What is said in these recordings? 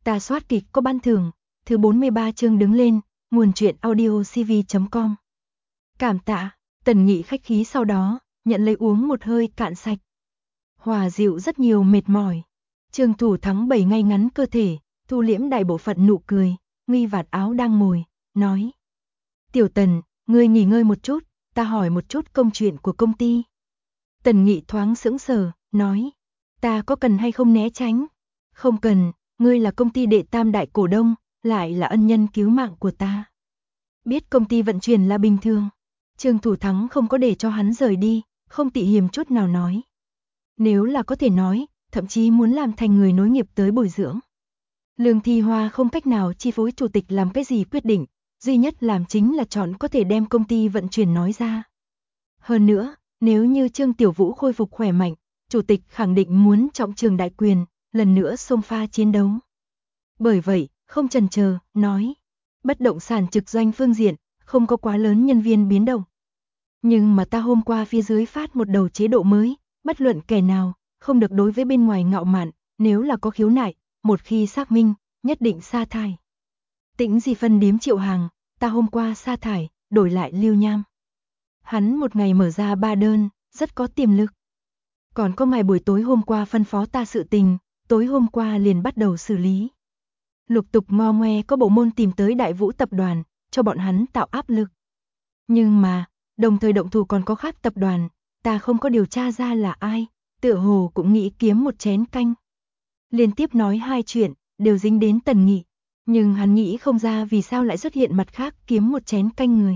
Ta soát kịch có ban thưởng, thứ 43 chương đứng lên, nguồn truyện audio cv.com. Cảm tạ, Tần Nghị khách khí sau đó, nhận lấy uống một hơi cạn sạch. Hòa dịu rất nhiều mệt mỏi. Trương Thủ Thắng bày ngay ngắn cơ thể, thu liễm đại bộ phận nụ cười, nguy vạt áo đang ngồi, nói. Tiểu Tần, ngươi nghỉ ngơi một chút, ta hỏi một chút công chuyện của công ty. Tần Nghị thoáng sững sờ, nói. Ta có cần hay không né tránh? Không cần, ngươi là công ty đệ tam đại cổ đông, lại là ân nhân cứu mạng của ta. Biết công ty vận chuyển là bình thường. Trương Thủ Thắng không có để cho hắn rời đi, không tị hiềm chút nào nói. Nếu là có thể nói, thậm chí muốn làm thành người nối nghiệp tới bồi dưỡng. Lương Thi Hoa không cách nào chi phối chủ tịch làm cái gì quyết định, duy nhất làm chính là chọn có thể đem công ty vận chuyển nói ra. Hơn nữa, nếu như Trương Tiểu Vũ khôi phục khỏe mạnh, chủ tịch khẳng định muốn trọng trường đại quyền, lần nữa xông pha chiến đấu. Bởi vậy, không chần chờ, nói, bất động sản trực doanh phương diện, không có quá lớn nhân viên biến động. Nhưng mà ta hôm qua phía dưới phát một đầu chế độ mới, bất luận kẻ nào, không được đối với bên ngoài ngạo mạn, nếu là có khiếu nại, một khi xác minh, nhất định sa thải. Tĩnh Di phân điếm Triệu Hàng, ta hôm qua sa thải, đổi lại Lưu Nham. Hắn một ngày mở ra 3 đơn, rất có tiềm lực. Còn có ngày buổi tối hôm qua phân phó ta sự tình, tối hôm qua liền bắt đầu xử lý. Lục tục ngo ngoe có bộ môn tìm tới Đại Vũ tập đoàn, cho bọn hắn tạo áp lực. Nhưng mà, đồng thời động thủ còn có khác tập đoàn, ta không có điều tra ra là ai, tựa hồ cũng nghĩ kiếm một chén canh. Liên tiếp nói hai chuyện, đều dính đến Tần Nghị, nhưng hắn nghĩ không ra vì sao lại xuất hiện mặt khác kiếm một chén canh người.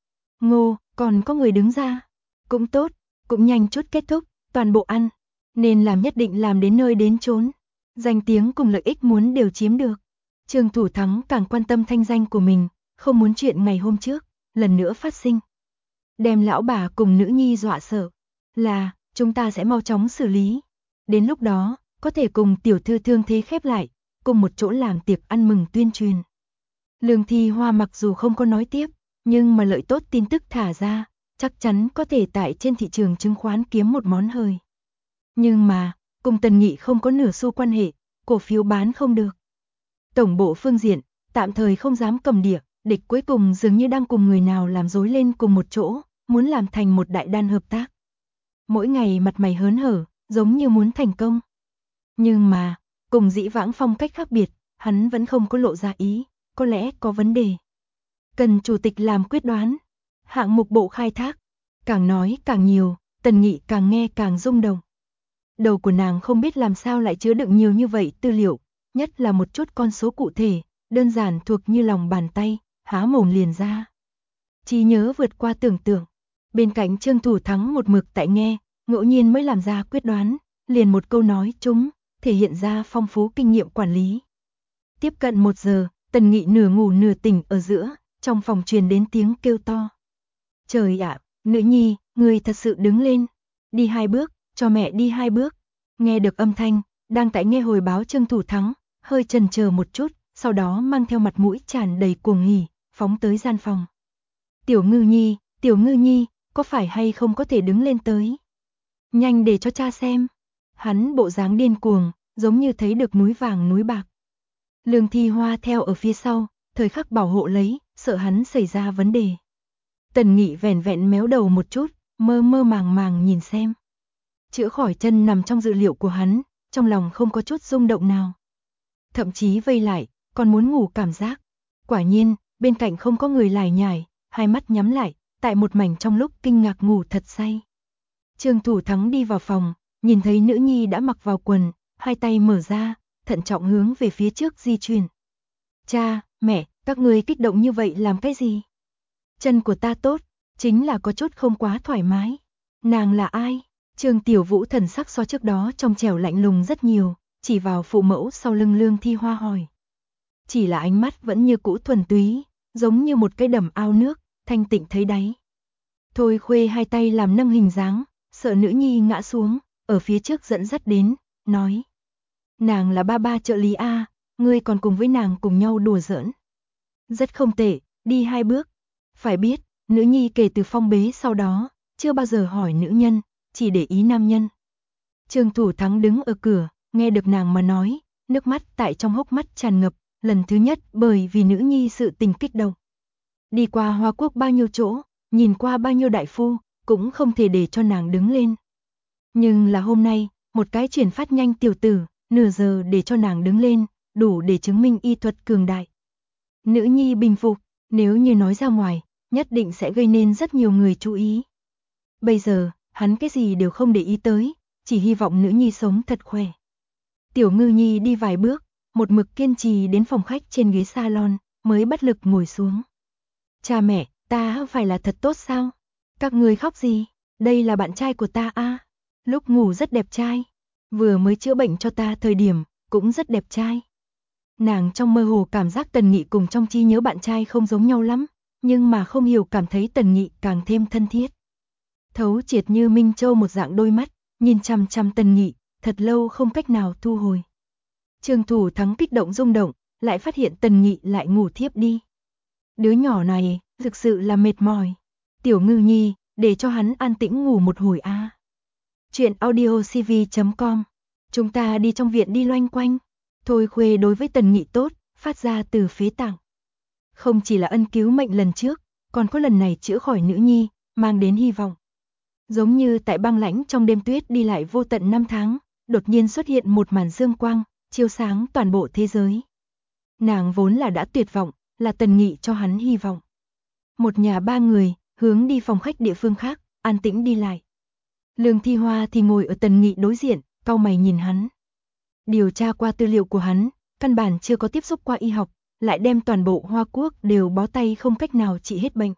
Ngô, còn có người đứng ra. Cũng tốt, cũng nhanh chút kết thúc, toàn bộ ăn. Nên làm nhất định làm đến nơi đến chốn. Danh tiếng cùng lợi ích muốn đều chiếm được. Trương Thủ Thắng càng quan tâm thanh danh của mình, không muốn chuyện ngày hôm trước, lần nữa phát sinh. Đem lão bà cùng nữ nhi dọa sợ. Là, chúng ta sẽ mau chóng xử lý. Đến lúc đó, có thể cùng tiểu thư thương thế khép lại, cùng một chỗ làm tiệc ăn mừng tuyên truyền. Lương Thi Hoa mặc dù không có nói tiếp, nhưng mà lợi tốt tin tức thả ra, chắc chắn có thể tại trên thị trường chứng khoán kiếm một món hời. Nhưng mà, cùng Tần Nghị không có nửa xu quan hệ, cổ phiếu bán không được. Tổng bộ phương diện, tạm thời không dám cầm đĩa, địch cuối cùng dường như đang cùng người nào làm rối lên cùng một chỗ, muốn làm thành một đại đan hợp tác. Mỗi ngày mặt mày hớn hở, giống như muốn thành công. Nhưng mà, cùng dĩ vãng phong cách khác biệt, hắn vẫn không có lộ ra ý, có lẽ có vấn đề. Cần chủ tịch làm quyết đoán, hạng mục bộ khai thác. Càng nói càng nhiều, Tần Nghị càng nghe càng rung động. Đầu của nàng không biết làm sao lại chứa đựng nhiều như vậy tư liệu, nhất là một chút con số cụ thể, đơn giản thuộc như lòng bàn tay, há mồm liền ra. Trí nhớ vượt qua tưởng tượng. Bên cạnh Trương Thủ Thắng một mực tại nghe, ngẫu nhiên mới làm ra quyết đoán, liền một câu nói trúng, thể hiện ra phong phú kinh nghiệm quản lý. Tiếp cận 1 giờ, Tần Nghị nửa ngủ nửa tỉnh ở giữa, trong phòng truyền đến tiếng kêu to. Trời ạ, nữ nhi, người thật sự đứng lên, đi 2 bước, cho mẹ đi 2 bước. Nghe được âm thanh, đang tại nghe hồi báo Trương Thủ Thắng, hơi chần chờ một chút, sau đó mang theo mặt mũi tràn đầy cuồng hỉ, phóng tới gian phòng. Tiểu Ngư Nhi, có phải hay không có thể đứng lên tới? Nhanh để cho cha xem. Hắn bộ dáng điên cuồng, giống như thấy được núi vàng núi bạc. Lương Thi Hoa theo ở phía sau, thời khắc bảo hộ lấy, sợ hắn xảy ra vấn đề. Tần Nghị vẻn vẹn méo đầu một chút, mơ mơ màng màng nhìn xem. Chữa khỏi chân nằm trong dự liệu của hắn, trong lòng không có chút rung động nào. Thậm chí vây lại, còn muốn ngủ cảm giác. Quả nhiên, bên cạnh không có người lải nhải, hai mắt nhắm lại, tại một mảnh trong lúc kinh ngạc ngủ thật say. Trương Thủ Thắng đi vào phòng, nhìn thấy nữ nhi đã mặc vào quần, hai tay mở ra, thận trọng hướng về phía trước di chuyển. Cha, mẹ, các người kích động như vậy làm cái gì? Chân của ta tốt, chính là có chút không quá thoải mái. Nàng là ai? Trương Tiểu Vũ thần sắc so trước đó trong trẻo lạnh lùng rất nhiều, chỉ vào phụ mẫu sau lưng Lương Thi Hoa hỏi. Chỉ là ánh mắt vẫn như cũ thuần túy, giống như một cái đầm ao nước, thanh tịnh thấy đáy. Thôi Khuê hai tay làm nâng hình dáng, sợ nữ nhi ngã xuống, ở phía trước dẫn dắt đến, nói. Nàng là ba ba trợ lý A, ngươi còn cùng với nàng cùng nhau đùa giỡn. Rất không tệ, đi 2 bước. Phải biết, nữ nhi kể từ phong bế sau đó, chưa bao giờ hỏi nữ nhân, chỉ để ý nam nhân. Trương Thủ Thắng đứng ở cửa, nghe được nàng mà nói, nước mắt tại trong hốc mắt tràn ngập, lần thứ nhất bởi vì nữ nhi sự tình kích động. Đi qua Hoa Quốc bao nhiêu chỗ, nhìn qua bao nhiêu đại phu, cũng không thể để cho nàng đứng lên. Nhưng là hôm nay, một cái chuyển phát nhanh tiểu tử, nửa giờ để cho nàng đứng lên, đủ để chứng minh y thuật cường đại. Nữ nhi bình phục, nếu như nói ra ngoài, nhất định sẽ gây nên rất nhiều người chú ý. Bây giờ, hắn cái gì đều không để ý tới, chỉ hy vọng nữ nhi sống thật khỏe. Tiểu Ngư Nhi đi vài bước, một mực kiên trì đến phòng khách trên ghế salon, mới bất lực ngồi xuống. Cha mẹ, ta phải là thật tốt sao? Các người khóc gì? Đây là bạn trai của ta a. Lúc ngủ rất đẹp trai, vừa mới chữa bệnh cho ta thời điểm, cũng rất đẹp trai. Nàng trong mơ hồ cảm giác Tần Nghị cùng trong trí nhớ bạn trai không giống nhau lắm, nhưng mà không hiểu cảm thấy Tần Nghị càng thêm thân thiết. Thấu triệt như Minh Châu một dạng đôi mắt, nhìn chằm chằm Tần Nghị, thật lâu không cách nào thu hồi. Trương Thủ Thắng kích động rung động, lại phát hiện Tần Nghị lại ngủ thiếp đi. Đứa nhỏ này, thực sự là mệt mỏi. Tiểu Ngư Nhi, để cho hắn an tĩnh ngủ một hồi a. Chuyện audiocv.com. Chúng ta đi trong viện đi loanh quanh. Thôi Khuê đối với Tần Nghị tốt, phát ra từ phế tạng. Không chỉ là ân cứu mệnh lần trước, còn có lần này chữa khỏi nữ nhi, mang đến hy vọng. Giống như tại băng lãnh trong đêm tuyết đi lại vô tận năm tháng, đột nhiên xuất hiện một màn dương quang, chiếu sáng toàn bộ thế giới. Nàng vốn là đã tuyệt vọng, là Tần Nghị cho hắn hy vọng. Một nhà ba người, hướng đi phòng khách địa phương khác, an tĩnh đi lại. Lương Thi Hoa thì ngồi ở Tần Nghị đối diện, cau mày nhìn hắn. Điều tra qua tư liệu của hắn, căn bản chưa có tiếp xúc qua y học, lại đem toàn bộ Hoa Quốc đều bó tay không cách nào trị hết bệnh.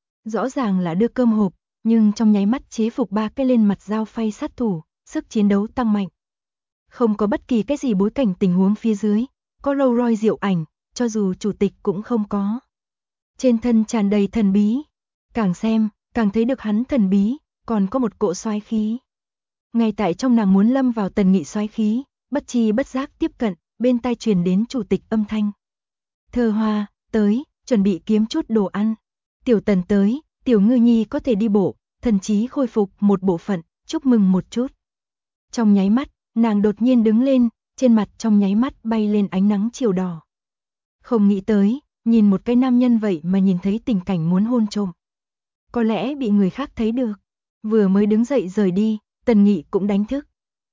Rõ ràng là đưa cơm hộp, nhưng trong nháy mắt chế phục ba cái lên mặt dao phay sát thủ, sức chiến đấu tăng mạnh. Không có bất kỳ cái gì bối cảnh tình huống phía dưới, có Rolls Royce diệu ảnh, cho dù chủ tịch cũng không có. Trên thân tràn đầy thần bí, càng xem, càng thấy được hắn thần bí, còn có một cỗ soái khí. Ngay tại trong nàng muốn lâm vào Tần Nghị soái khí, bất chi bất giác tiếp cận, bên tai truyền đến chủ tịch âm thanh. Thơ Hoa, tới, chuẩn bị kiếm chút đồ ăn. Tiểu Tần tới, Tiểu Ngư Nhi có thể đi bộ, thần trí khôi phục một bộ phận, chúc mừng một chút. Trong nháy mắt, nàng đột nhiên đứng lên, trên mặt trong nháy mắt bay lên ánh nắng chiều đỏ. Không nghĩ tới, nhìn một cái nam nhân vậy mà nhìn thấy tình cảnh muốn hôn trộm. Có lẽ bị người khác thấy được. Vừa mới đứng dậy rời đi, Tần Nghị cũng đánh thức.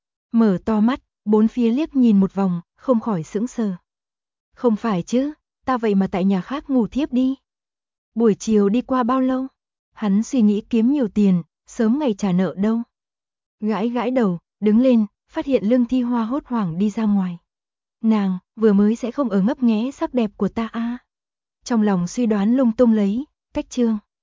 Mở to mắt, bốn phía liếc nhìn một vòng, không khỏi sững sờ. Không phải chứ, ta vậy mà tại nhà khác ngủ thiếp đi. Buổi chiều đi qua bao lâu? Hắn suy nghĩ kiếm nhiều tiền, sớm ngày trả nợ đâu. Gãi gãi đầu, đứng lên, phát hiện Lương Thi Hoa hốt hoảng đi ra ngoài. Nàng, vừa mới sẽ không ở ngấp nghé sắc đẹp của ta a. Trong lòng suy đoán lung tung lấy, cách chương.